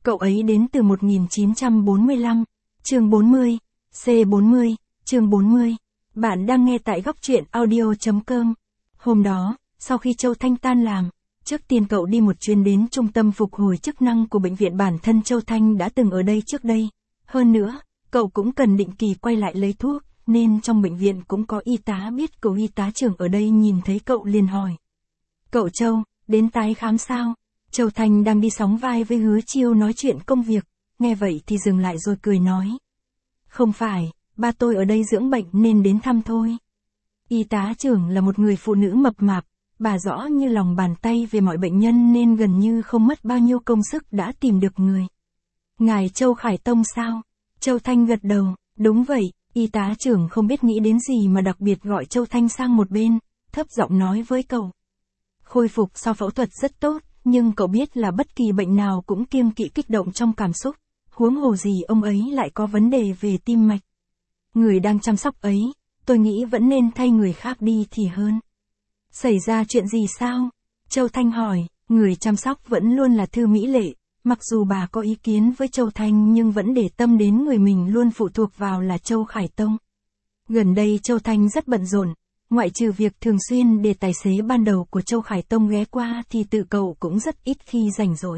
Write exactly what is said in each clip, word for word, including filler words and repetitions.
Cậu ấy đến từ một nghìn chín trăm bốn mươi lăm, chương bốn mươi, C bốn mươi, chương bốn mươi. Bạn đang nghe tại góc truyện audio chấm com. Hôm đó, sau khi Châu Thanh tan làm, trước tiên cậu đi một chuyến đến trung tâm phục hồi chức năng của bệnh viện. Bản thân Châu Thanh đã từng ở đây trước đây. Hơn nữa, cậu cũng cần định kỳ quay lại lấy thuốc, nên trong bệnh viện cũng có y tá biết. Cậu y tá trưởng ở đây nhìn thấy cậu liền hỏi. Cậu Châu, đến tái khám sao? Châu Thanh đang đi sóng vai với Hứa Chiêu nói chuyện công việc, nghe vậy thì dừng lại rồi cười nói. Không phải, ba tôi ở đây dưỡng bệnh nên đến thăm thôi. Y tá trưởng là một người phụ nữ mập mạp, bà rõ như lòng bàn tay về mọi bệnh nhân nên gần như không mất bao nhiêu công sức đã tìm được người. Ngài Châu Khải Tông sao? Châu Thanh gật đầu, đúng vậy. Y tá trưởng không biết nghĩ đến gì mà đặc biệt gọi Châu Thanh sang một bên, thấp giọng nói với cậu. Khôi phục sau phẫu thuật rất tốt, nhưng cậu biết là bất kỳ bệnh nào cũng kiêng kỵ kích động trong cảm xúc, huống hồ gì ông ấy lại có vấn đề về tim mạch. Người đang chăm sóc ấy, tôi nghĩ vẫn nên thay người khác đi thì hơn. Xảy ra chuyện gì sao? Châu Thanh hỏi. Người chăm sóc vẫn luôn là Thư Mỹ Lệ, mặc dù bà có ý kiến với Châu Thanh nhưng vẫn để tâm đến người mình luôn phụ thuộc vào là Châu Khải Tông. Gần đây Châu Thanh rất bận rộn, ngoại trừ việc thường xuyên để tài xế ban đầu của Châu Khải Tông ghé qua thì tự cậu cũng rất ít khi rảnh rỗi.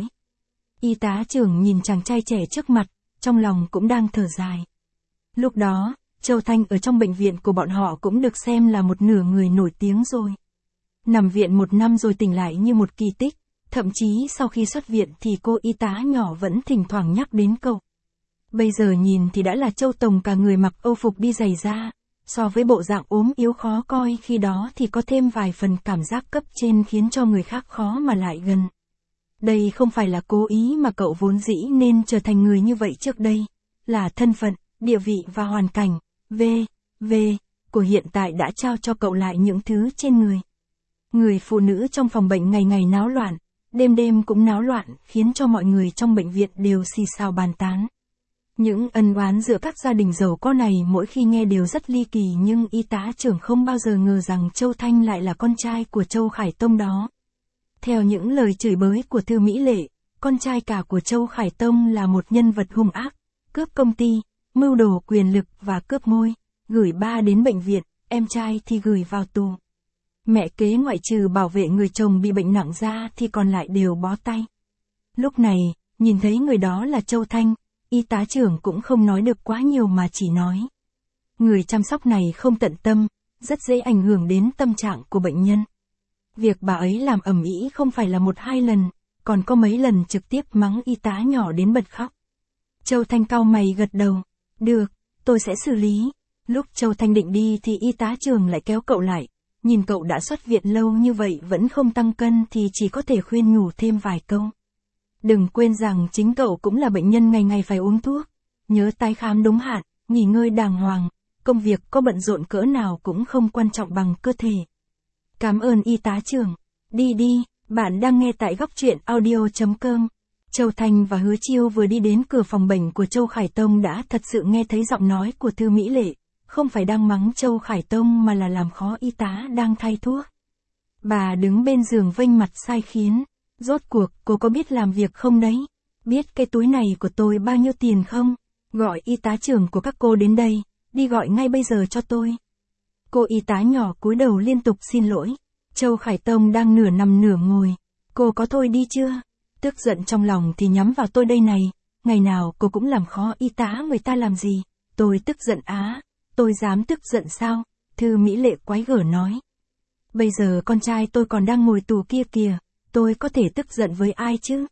Y tá trưởng nhìn chàng trai trẻ trước mặt, trong lòng cũng đang thở dài. Lúc đó, Châu Thanh ở trong bệnh viện của bọn họ cũng được xem là một nửa người nổi tiếng rồi. Nằm viện một năm rồi tỉnh lại như một kỳ tích, thậm chí sau khi xuất viện thì cô y tá nhỏ vẫn thỉnh thoảng nhắc đến cậu. Bây giờ nhìn thì đã là Châu Tổng cả người mặc âu phục đi giày da, so với bộ dạng ốm yếu khó coi khi đó thì có thêm vài phần cảm giác cấp trên khiến cho người khác khó mà lại gần. Đây không phải là cố ý mà cậu vốn dĩ nên trở thành người như vậy trước đây, là thân phận, địa vị và hoàn cảnh, v, v, của hiện tại đã trao cho cậu lại những thứ trên người. Người phụ nữ trong phòng bệnh ngày ngày náo loạn, đêm đêm cũng náo loạn, khiến cho mọi người trong bệnh viện đều xì xào bàn tán. Những ân oán giữa các gia đình giàu có này mỗi khi nghe đều rất ly kỳ, nhưng y tá trưởng không bao giờ ngờ rằng Châu Thanh lại là con trai của Châu Khải Tông đó. Theo những lời chửi bới của Thư Mỹ Lệ, con trai cả của Châu Khải Tông là một nhân vật hung ác, cướp công ty, mưu đồ quyền lực và cướp ngôi, gửi ba đến bệnh viện, em trai thì gửi vào tù. Mẹ kế ngoại trừ bảo vệ người chồng bị bệnh nặng ra thì còn lại đều bó tay. Lúc này, nhìn thấy người đó là Châu Thanh, y tá trưởng cũng không nói được quá nhiều mà chỉ nói. Người chăm sóc này không tận tâm, rất dễ ảnh hưởng đến tâm trạng của bệnh nhân. Việc bà ấy làm ầm ĩ không phải là một hai lần, còn có mấy lần trực tiếp mắng y tá nhỏ đến bật khóc. Châu Thanh cau mày gật đầu. Được, tôi sẽ xử lý. Lúc Châu Thanh định đi thì y tá trưởng lại kéo cậu lại. Nhìn cậu đã xuất viện lâu như vậy vẫn không tăng cân thì chỉ có thể khuyên nhủ thêm vài câu. Đừng quên rằng chính cậu cũng là bệnh nhân ngày ngày phải uống thuốc. Nhớ tái khám đúng hạn, nghỉ ngơi đàng hoàng. Công việc có bận rộn cỡ nào cũng không quan trọng bằng cơ thể. Cảm ơn y tá trưởng. Đi đi, bạn đang nghe tại góc truyện audio chấm com. Châu Thanh và Hứa Chiêu vừa đi đến cửa phòng bệnh của Châu Khải Tông đã thật sự nghe thấy giọng nói của Thư Mỹ Lệ. Không phải đang mắng Châu Khải Tông mà là làm khó y tá đang thay thuốc. Bà đứng bên giường vênh mặt sai khiến. Rốt cuộc, cô có biết làm việc không đấy? Biết cái túi này của tôi bao nhiêu tiền không? Gọi y tá trưởng của các cô đến đây, đi gọi ngay bây giờ cho tôi. Cô y tá nhỏ cúi đầu liên tục xin lỗi. Châu Khải Tông đang nửa nằm nửa ngồi. Cô có thôi đi chưa? Tức giận trong lòng thì nhắm vào tôi đây này. Ngày nào cô cũng làm khó y tá người ta làm gì? Tôi tức giận á. Tôi dám tức giận sao? Thư Mỹ Lệ quái gở nói. Bây giờ con trai tôi còn đang ngồi tù kia kìa. Tôi có thể tức giận với ai chứ?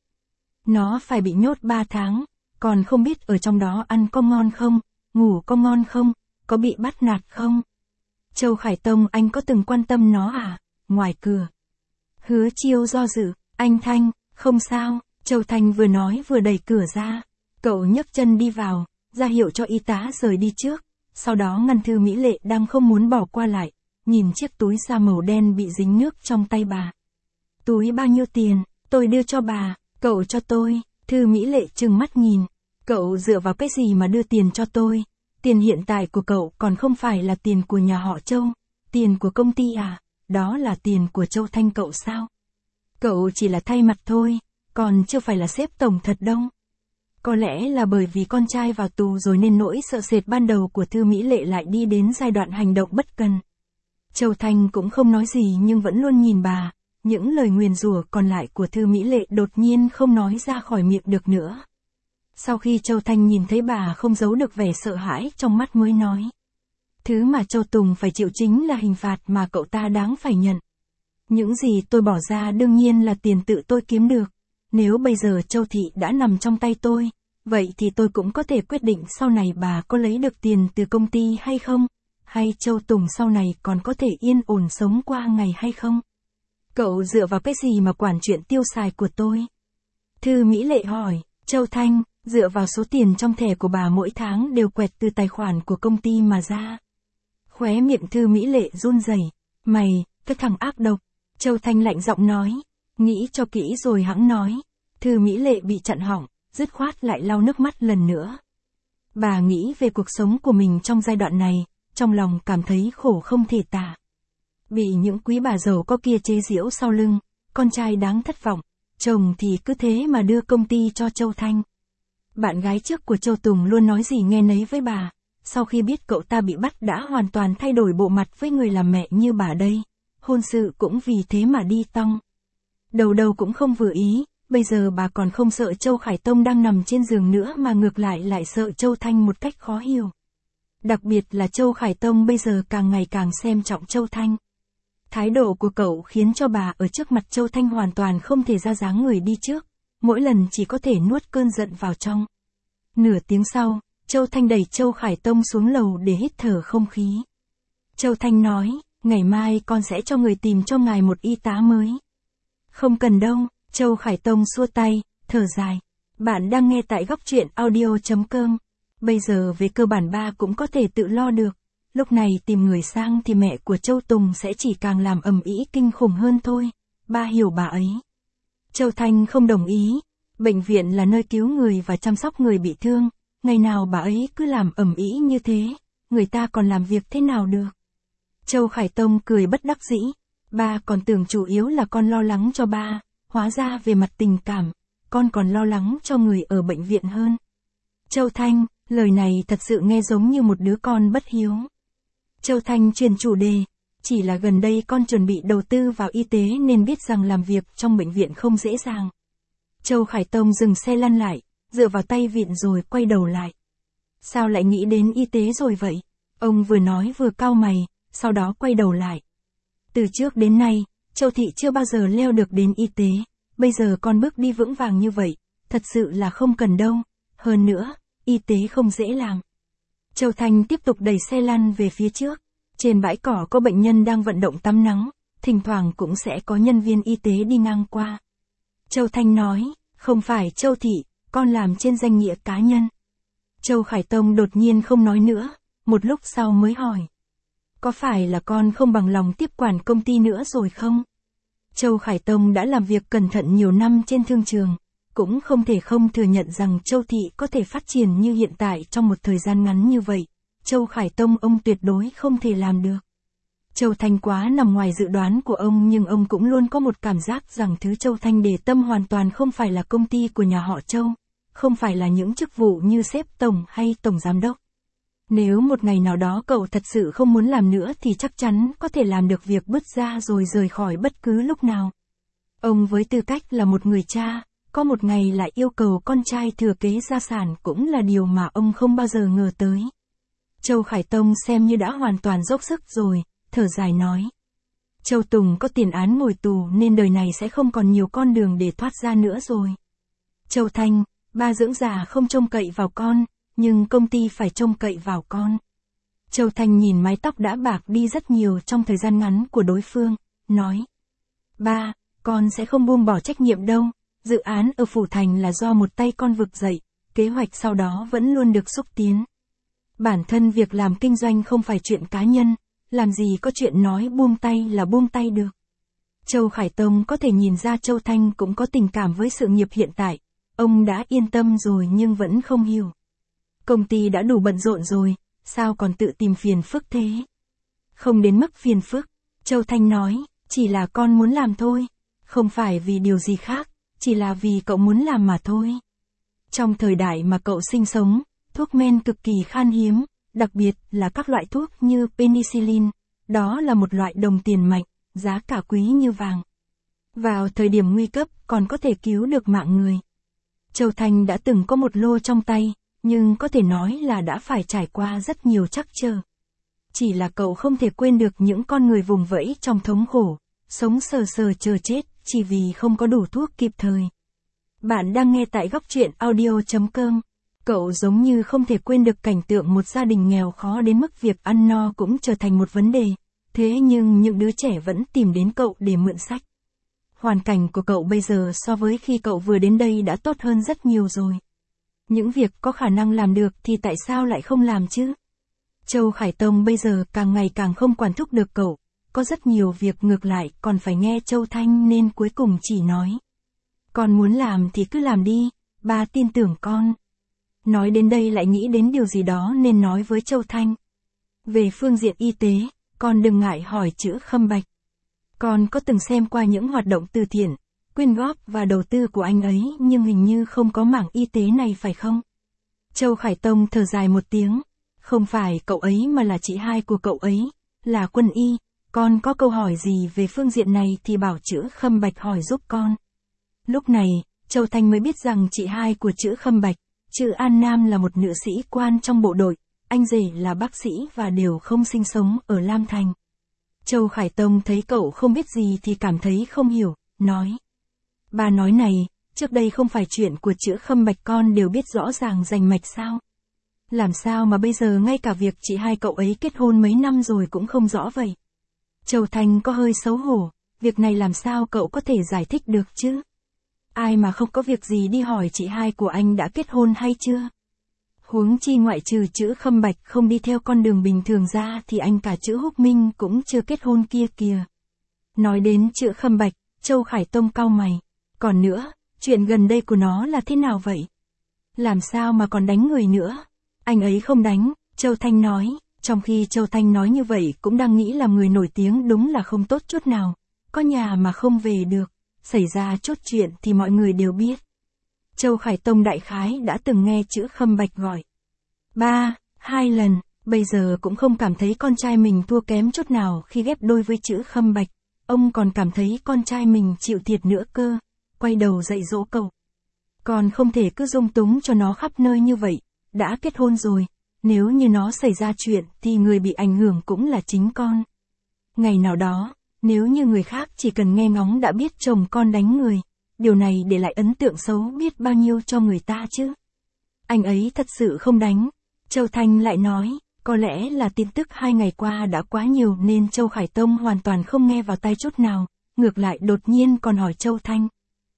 Nó phải bị nhốt ba tháng. Còn không biết ở trong đó ăn có ngon không? Ngủ có ngon không? Có bị bắt nạt không? Châu Khải Tông, anh có từng quan tâm nó à? Ngoài cửa. Hứa Chiêu do dự. Anh Thanh, không sao. Châu Thanh vừa nói vừa đẩy cửa ra. Cậu nhấc chân đi vào, ra hiệu cho y tá rời đi trước. Sau đó ngăn Thư Mỹ Lệ đang không muốn bỏ qua lại, nhìn chiếc túi da màu đen bị dính nước trong tay bà. Túi bao nhiêu tiền? Tôi đưa cho bà. Cậu cho tôi. Thư Mỹ Lệ trừng mắt nhìn. Cậu dựa vào cái gì mà đưa tiền cho tôi? Tiền hiện tại của cậu còn không phải là tiền của nhà họ Châu. Tiền của công ty à? Đó là tiền của Châu Thanh cậu sao? Cậu chỉ là thay mặt thôi, còn chưa phải là sếp tổng thật đâu. Có lẽ là bởi vì con trai vào tù rồi nên nỗi sợ sệt ban đầu của Thư Mỹ Lệ lại đi đến giai đoạn hành động bất cần. Châu Thanh cũng không nói gì nhưng vẫn luôn nhìn bà, những lời nguyền rủa còn lại của Thư Mỹ Lệ đột nhiên không nói ra khỏi miệng được nữa. Sau khi Châu Thanh nhìn thấy bà không giấu được vẻ sợ hãi trong mắt mới nói. Thứ mà Châu Tùng phải chịu chính là hình phạt mà cậu ta đáng phải nhận. Những gì tôi bỏ ra đương nhiên là tiền tự tôi kiếm được. Nếu bây giờ Châu Thị đã nằm trong tay tôi, vậy thì tôi cũng có thể quyết định sau này bà có lấy được tiền từ công ty hay không, hay Châu Tùng sau này còn có thể yên ổn sống qua ngày hay không. Cậu dựa vào cái gì mà quản chuyện tiêu xài của tôi? Thư Mỹ Lệ hỏi. Châu Thanh, dựa vào số tiền trong thẻ của bà mỗi tháng đều quẹt từ tài khoản của công ty mà ra. Khóe miệng Thư Mỹ Lệ run rẩy. Mày, cái thằng ác độc. Châu Thanh lạnh giọng nói. Nghĩ cho kỹ rồi hẵng nói. Thư Mỹ Lệ bị chặn họng, dứt khoát lại lau nước mắt lần nữa. Bà nghĩ về cuộc sống của mình trong giai đoạn này, trong lòng cảm thấy khổ không thể tả. Bị những quý bà giàu có kia chế giễu sau lưng, con trai đáng thất vọng, chồng thì cứ thế mà đưa công ty cho Châu Thanh. Bạn gái trước của Châu Tùng luôn nói gì nghe nấy với bà, sau khi biết cậu ta bị bắt đã hoàn toàn thay đổi bộ mặt với người làm mẹ như bà đây, hôn sự cũng vì thế mà đi tong. Đầu đầu cũng không vừa ý, bây giờ bà còn không sợ Châu Khải Tông đang nằm trên giường nữa mà ngược lại lại sợ Châu Thanh một cách khó hiểu. Đặc biệt là Châu Khải Tông bây giờ càng ngày càng xem trọng Châu Thanh. Thái độ của cậu khiến cho bà ở trước mặt Châu Thanh hoàn toàn không thể ra dáng người đi trước, mỗi lần chỉ có thể nuốt cơn giận vào trong. Nửa tiếng sau, Châu Thanh đẩy Châu Khải Tông xuống lầu để hít thở không khí. Châu Thanh nói, ngày mai con sẽ cho người tìm cho ngài một y tá mới. Không cần đâu, Châu Khải Tông xua tay, thở dài. Bạn đang nghe tại góc truyện audio chấm com. Bây giờ về cơ bản ba cũng có thể tự lo được. Lúc này tìm người sang thì mẹ của Châu Tùng sẽ chỉ càng làm ầm ĩ kinh khủng hơn thôi. Ba hiểu bà ấy. Châu Thanh không đồng ý. Bệnh viện là nơi cứu người và chăm sóc người bị thương. Ngày nào bà ấy cứ làm ầm ĩ như thế, người ta còn làm việc thế nào được. Châu Khải Tông cười bất đắc dĩ. Ba còn tưởng chủ yếu là con lo lắng cho ba, hóa ra về mặt tình cảm, con còn lo lắng cho người ở bệnh viện hơn. Châu Thanh, lời này thật sự nghe giống như một đứa con bất hiếu. Châu Thanh chuyển chủ đề, chỉ là gần đây con chuẩn bị đầu tư vào y tế nên biết rằng làm việc trong bệnh viện không dễ dàng. Châu Khải Tông dừng xe lăn lại, dựa vào tay vịn rồi quay đầu lại. Sao lại nghĩ đến y tế rồi vậy? Ông vừa nói vừa cau mày, sau đó quay đầu lại. Từ trước đến nay, Châu Thị chưa bao giờ leo được đến y tế, bây giờ con bước đi vững vàng như vậy, thật sự là không cần đâu, hơn nữa, y tế không dễ làm. Châu Thanh tiếp tục đẩy xe lăn về phía trước, trên bãi cỏ có bệnh nhân đang vận động tắm nắng, thỉnh thoảng cũng sẽ có nhân viên y tế đi ngang qua. Châu Thanh nói, không phải Châu Thị, con làm trên danh nghĩa cá nhân. Châu Khải Tông đột nhiên không nói nữa, một lúc sau mới hỏi. Có phải là con không bằng lòng tiếp quản công ty nữa rồi không? Châu Khải Tông đã làm việc cẩn thận nhiều năm trên thương trường, cũng không thể không thừa nhận rằng Châu Thị có thể phát triển như hiện tại trong một thời gian ngắn như vậy. Châu Khải Tông ông tuyệt đối không thể làm được. Châu Thanh quá nằm ngoài dự đoán của ông nhưng ông cũng luôn có một cảm giác rằng thứ Châu Thanh để tâm hoàn toàn không phải là công ty của nhà họ Châu, không phải là những chức vụ như sếp tổng hay tổng giám đốc. Nếu một ngày nào đó cậu thật sự không muốn làm nữa thì chắc chắn có thể làm được việc bứt ra rồi rời khỏi bất cứ lúc nào. Ông với tư cách là một người cha, có một ngày lại yêu cầu con trai thừa kế gia sản cũng là điều mà ông không bao giờ ngờ tới. Châu Khải Tông xem như đã hoàn toàn dốc sức rồi, thở dài nói. Châu Tùng có tiền án ngồi tù nên đời này sẽ không còn nhiều con đường để thoát ra nữa rồi. Châu Thanh, ba dưỡng già không trông cậy vào con, nhưng công ty phải trông cậy vào con. Châu Thanh nhìn mái tóc đã bạc đi rất nhiều trong thời gian ngắn của đối phương, nói. Ba, con sẽ không buông bỏ trách nhiệm đâu, dự án ở Phủ Thành là do một tay con vực dậy, kế hoạch sau đó vẫn luôn được xúc tiến. Bản thân việc làm kinh doanh không phải chuyện cá nhân, làm gì có chuyện nói buông tay là buông tay được. Châu Khải Tông có thể nhìn ra Châu Thanh cũng có tình cảm với sự nghiệp hiện tại, ông đã yên tâm rồi nhưng vẫn không hiểu. Công ty đã đủ bận rộn rồi, sao còn tự tìm phiền phức thế? Không đến mức phiền phức, Châu Thanh nói, chỉ là con muốn làm thôi, không phải vì điều gì khác, chỉ là vì cậu muốn làm mà thôi. Trong thời đại mà cậu sinh sống, thuốc men cực kỳ khan hiếm, đặc biệt là các loại thuốc như penicillin, đó là một loại đồng tiền mạnh, giá cả quý như vàng. Vào thời điểm nguy cấp còn có thể cứu được mạng người. Châu Thanh đã từng có một lô trong tay, nhưng có thể nói là đã phải trải qua rất nhiều trắc trở. Chỉ là cậu không thể quên được những con người vùng vẫy trong thống khổ, sống sờ sờ chờ chết, chỉ vì không có đủ thuốc kịp thời. Bạn đang nghe tại góc truyện audio chấm com. Cậu giống như không thể quên được cảnh tượng một gia đình nghèo khó đến mức việc ăn no cũng trở thành một vấn đề. Thế nhưng những đứa trẻ vẫn tìm đến cậu để mượn sách. Hoàn cảnh của cậu bây giờ so với khi cậu vừa đến đây đã tốt hơn rất nhiều rồi. Những việc có khả năng làm được thì tại sao lại không làm chứ? Châu Khải Tông bây giờ càng ngày càng không quản thúc được cậu. Có rất nhiều việc ngược lại còn phải nghe Châu Thanh nên cuối cùng chỉ nói. Con muốn làm thì cứ làm đi, ba tin tưởng con. Nói đến đây lại nghĩ đến điều gì đó nên nói với Châu Thanh. Về phương diện y tế, con đừng ngại hỏi chữ Khâm Bạch. Con có từng xem qua những hoạt động từ thiện, quyên góp và đầu tư của anh ấy nhưng hình như không có mảng y tế này phải không? Châu Khải Tông thở dài một tiếng. Không phải cậu ấy mà là chị hai của cậu ấy, là quân y. Con có câu hỏi gì về phương diện này thì bảo chữ Khâm Bạch hỏi giúp con. Lúc này, Châu Thanh mới biết rằng chị hai của chữ Khâm Bạch, chữ An Nam là một nữ sĩ quan trong bộ đội, anh rể là bác sĩ và đều không sinh sống ở Lam Thành. Châu Khải Tông thấy cậu không biết gì thì cảm thấy không hiểu, nói. Bà nói này, trước đây không phải chuyện của chữ Khâm Bạch con đều biết rõ ràng rành mạch sao? Làm sao mà bây giờ ngay cả việc chị hai cậu ấy kết hôn mấy năm rồi cũng không rõ vậy? Châu Thanh có hơi xấu hổ, việc này làm sao cậu có thể giải thích được chứ? Ai mà không có việc gì đi hỏi chị hai của anh đã kết hôn hay chưa? Huống chi ngoại trừ chữ Khâm Bạch không đi theo con đường bình thường ra thì anh cả chữ Húc Minh cũng chưa kết hôn kia kìa. Nói đến chữ Khâm Bạch, Châu Khải Tông cau mày. Còn nữa, chuyện gần đây của nó là thế nào vậy? Làm sao mà còn đánh người nữa? Anh ấy không đánh, Châu Thanh nói. Trong khi Châu Thanh nói như vậy cũng đang nghĩ là người nổi tiếng đúng là không tốt chút nào. Có nhà mà không về được, xảy ra chút chuyện thì mọi người đều biết. Châu Khải Tông đại khái đã từng nghe chữ Khâm Bạch gọi. Ba, hai lần, bây giờ cũng không cảm thấy con trai mình thua kém chút nào khi ghép đôi với chữ Khâm Bạch. Ông còn cảm thấy con trai mình chịu thiệt nữa cơ, quay đầu dạy dỗ cậu. Còn không thể cứ dung túng cho nó khắp nơi như vậy, đã kết hôn rồi. Nếu như nó xảy ra chuyện thì người bị ảnh hưởng cũng là chính con. Ngày nào đó, nếu như người khác chỉ cần nghe ngóng đã biết chồng con đánh người, điều này để lại ấn tượng xấu biết bao nhiêu cho người ta chứ. Anh ấy thật sự không đánh. Châu Thanh lại nói, có lẽ là tin tức hai ngày qua đã quá nhiều nên Châu Khải Tông hoàn toàn không nghe vào tai chút nào, ngược lại đột nhiên còn hỏi Châu Thanh.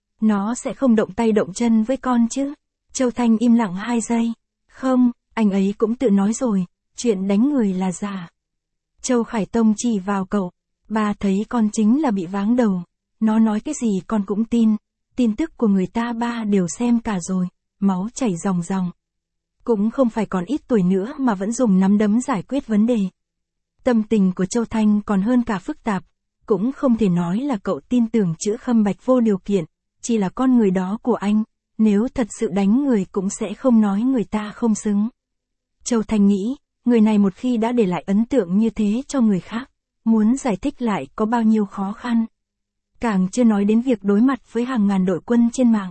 Nó sẽ không động tay động chân với con chứ? Châu Thanh im lặng hai giây. Không, anh ấy cũng tự nói rồi, chuyện đánh người là giả. Châu Khải Tông chỉ vào cậu. Ba thấy con chính là bị váng đầu. Nó nói cái gì con cũng tin. Tin tức của người ta ba đều xem cả rồi. Máu chảy ròng ròng. Cũng không phải còn ít tuổi nữa mà vẫn dùng nắm đấm giải quyết vấn đề. Tâm tình của Châu Thanh còn hơn cả phức tạp. Cũng không thể nói là cậu tin tưởng chữ Khâm Bạch vô điều kiện. Chỉ là con người đó của anh. Nếu thật sự đánh người cũng sẽ không nói người ta không xứng. Châu Thanh nghĩ, người này một khi đã để lại ấn tượng như thế cho người khác, muốn giải thích lại có bao nhiêu khó khăn. Càng chưa nói đến việc đối mặt với hàng ngàn đội quân trên mạng.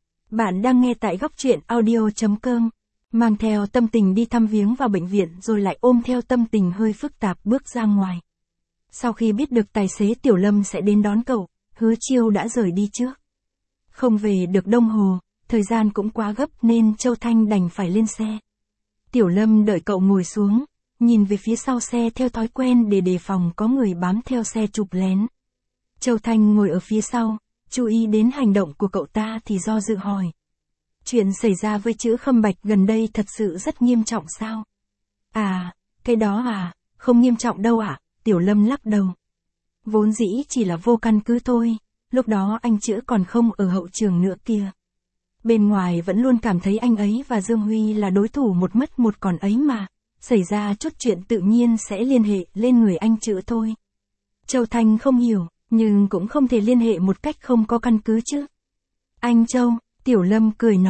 Bạn đang nghe tại góc truyện audio chấm com, mang theo tâm tình đi thăm viếng vào bệnh viện rồi lại ôm theo tâm tình hơi phức tạp bước ra ngoài. Sau khi biết được tài xế Tiểu Lâm sẽ đến đón cậu, Hứa Chiêu đã rời đi trước. Không về được Đông Hồ, thời gian cũng quá gấp nên Châu Thanh đành phải lên xe. Tiểu Lâm đợi cậu ngồi xuống, nhìn về phía sau xe theo thói quen để đề phòng có người bám theo xe chụp lén. Châu Thanh ngồi ở phía sau, chú ý đến hành động của cậu ta thì do dự hỏi. Chuyện xảy ra với chữ Khâm Bạch gần đây thật sự rất nghiêm trọng sao? À, cái đó à, không nghiêm trọng đâu ạ, à? Tiểu Lâm lắc đầu. Vốn dĩ chỉ là vô căn cứ thôi, lúc đó anh chữ còn không ở hậu trường nữa kia. Bên ngoài vẫn luôn cảm thấy anh ấy và Dương Huy là đối thủ một mất một còn ấy mà, xảy ra chút chuyện tự nhiên sẽ liên hệ lên người anh chữ thôi. Châu Thanh không hiểu, nhưng cũng không thể liên hệ một cách không có căn cứ chứ. Anh Châu, Tiểu Lâm cười nói,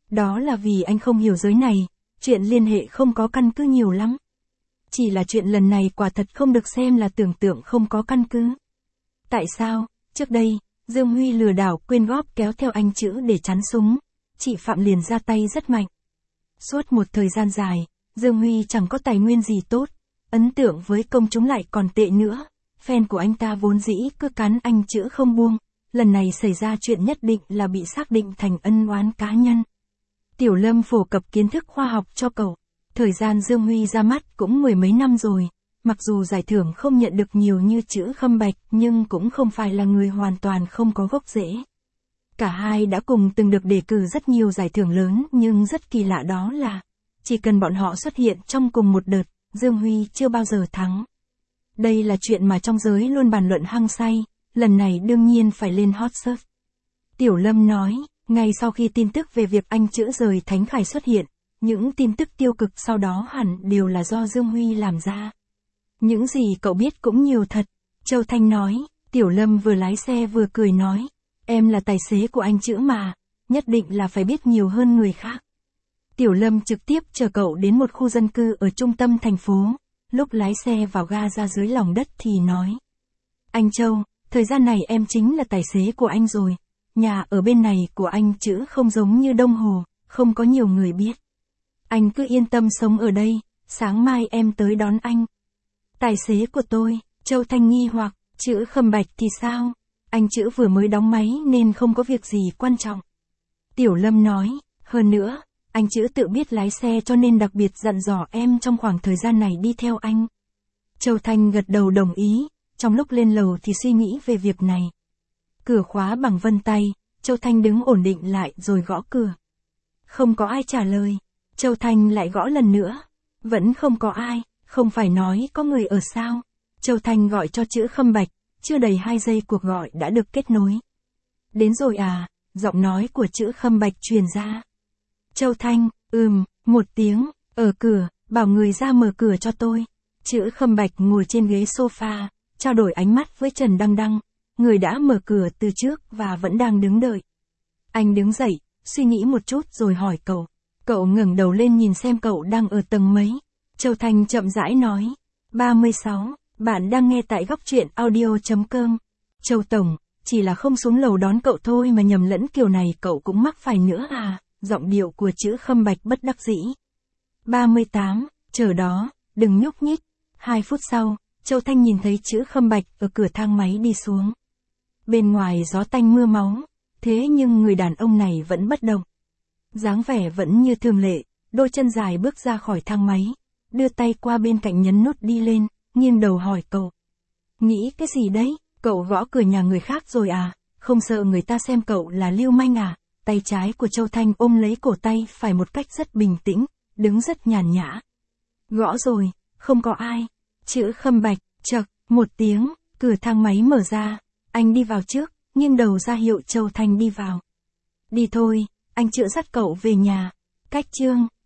Đó là vì anh không hiểu giới này, chuyện liên hệ không có căn cứ nhiều lắm. Chỉ là chuyện lần này quả thật không được xem là tưởng tượng không có căn cứ. Tại sao, trước đây, Dương Huy lừa đảo quyên góp kéo theo anh chữ để chắn súng, chị Phạm liền ra tay rất mạnh. Suốt một thời gian dài, Dương Huy chẳng có tài nguyên gì tốt, ấn tượng với công chúng lại còn tệ nữa. Fan của anh ta vốn dĩ cứ cắn anh chữ không buông, lần này xảy ra chuyện nhất định là bị xác định thành ân oán cá nhân. Tiểu Lâm phổ cập kiến thức khoa học cho cậu. Thời gian Dương Huy ra mắt cũng mười mấy năm rồi, mặc dù giải thưởng không nhận được nhiều như chữ Khâm Bạch nhưng cũng không phải là người hoàn toàn không có gốc rễ. Cả hai đã cùng từng được đề cử rất nhiều giải thưởng lớn nhưng rất kỳ lạ đó là, chỉ cần bọn họ xuất hiện trong cùng một đợt, Dương Huy chưa bao giờ thắng. Đây là chuyện mà trong giới luôn bàn luận hăng say, lần này đương nhiên phải lên hot search. Tiểu Lâm nói, ngay sau khi tin tức về việc anh chữ rời Thánh Khải xuất hiện, những tin tức tiêu cực sau đó hẳn đều là do Dương Huy làm ra. Những gì cậu biết cũng nhiều thật, Châu Thanh nói. Tiểu Lâm vừa lái xe vừa cười nói, em là tài xế của anh chữ mà, nhất định là phải biết nhiều hơn người khác. Tiểu Lâm trực tiếp chở cậu đến một khu dân cư ở trung tâm thành phố, lúc lái xe vào ga ra dưới lòng đất thì nói. Anh Châu, thời gian này em chính là tài xế của anh rồi, nhà ở bên này của anh chữ không giống như Đông Hồ, không có nhiều người biết. Anh cứ yên tâm sống ở đây, sáng mai em tới đón anh. Tài xế của tôi, Châu Thanh nghi hoặc, chữ Khâm Bạch thì sao? Anh chữ vừa mới đóng máy nên không có việc gì quan trọng. Tiểu Lâm nói, hơn nữa, anh chữ tự biết lái xe cho nên đặc biệt dặn dò em trong khoảng thời gian này đi theo anh. Châu Thanh gật đầu đồng ý, trong lúc lên lầu thì suy nghĩ về việc này. Cửa khóa bằng vân tay, Châu Thanh đứng ổn định lại rồi gõ cửa. Không có ai trả lời, Châu Thanh lại gõ lần nữa. Vẫn không có ai, không phải nói có người ở sao. Châu Thanh gọi cho chữ Khâm Bạch, chưa đầy hai giây cuộc gọi đã được kết nối. Đến rồi à, giọng nói của chữ Khâm Bạch truyền ra. Châu Thanh, ừm, một tiếng, ở cửa, bảo người ra mở cửa cho tôi. Chữ Khâm Bạch ngồi trên ghế sofa, trao đổi ánh mắt với Trần Đăng Đăng, người đã mở cửa từ trước và vẫn đang đứng đợi. Anh đứng dậy, suy nghĩ một chút rồi hỏi cậu. Cậu ngẩng đầu lên nhìn xem cậu đang ở tầng mấy. Châu Thanh chậm rãi nói. ba mươi sáu, bạn đang nghe tại góc truyện audio chấm com. Châu Tổng, chỉ là không xuống lầu đón cậu thôi mà nhầm lẫn kiểu này cậu cũng mắc phải nữa à, giọng điệu của chữ Khâm Bạch bất đắc dĩ. ba mươi tám, chờ đó, đừng nhúc nhích. Hai phút sau, Châu Thanh nhìn thấy chữ Khâm Bạch ở cửa thang máy đi xuống. Bên ngoài gió tanh mưa máu, thế nhưng người đàn ông này vẫn bất động. Dáng vẻ vẫn như thường lệ, đôi chân dài bước ra khỏi thang máy, đưa tay qua bên cạnh nhấn nút đi lên, nghiêng đầu hỏi cậu. Nghĩ cái gì đấy, cậu gõ cửa nhà người khác rồi à, không sợ người ta xem cậu là lưu manh à? Tay trái của Châu Thanh ôm lấy cổ tay phải một cách rất bình tĩnh, đứng rất nhàn nhã. Gõ rồi, không có ai. Chữ Khâm Bạch, chậc, một tiếng, cửa thang máy mở ra, anh đi vào trước, nghiêng đầu ra hiệu Châu Thanh đi vào. Đi thôi, anh chữa dắt cậu về nhà. Cách chương.